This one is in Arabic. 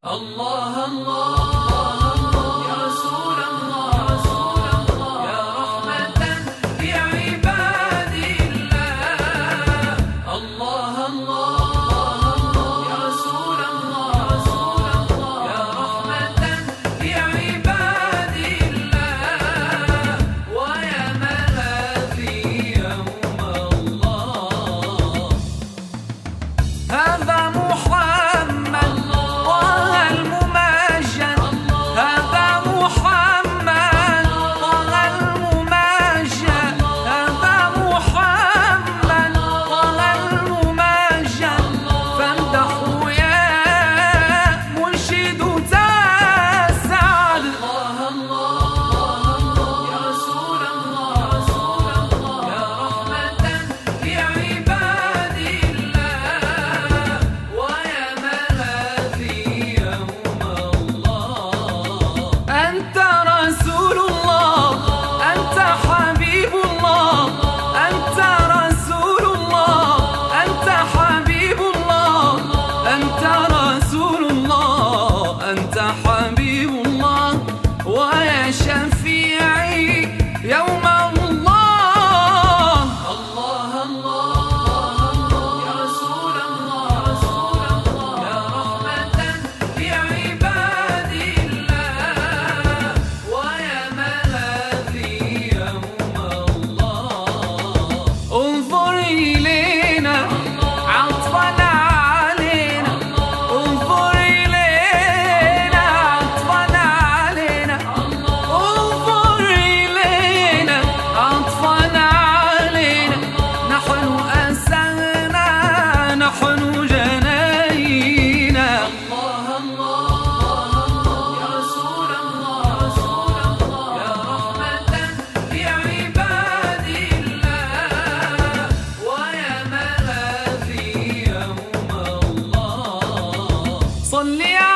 الله الله يا رسول الله يا رحمة لعباد الله. الله الله يا رسول الله يا رحمة لعباد الله ويا ملاذي يوم الله. هذا أنت حبيب الله ويا شفيعي يوم الله. الله الله يا رسول الله يا رحمة لعباد الله ويا ملاذي يوم الله. انظر إلينا عطفنا صلي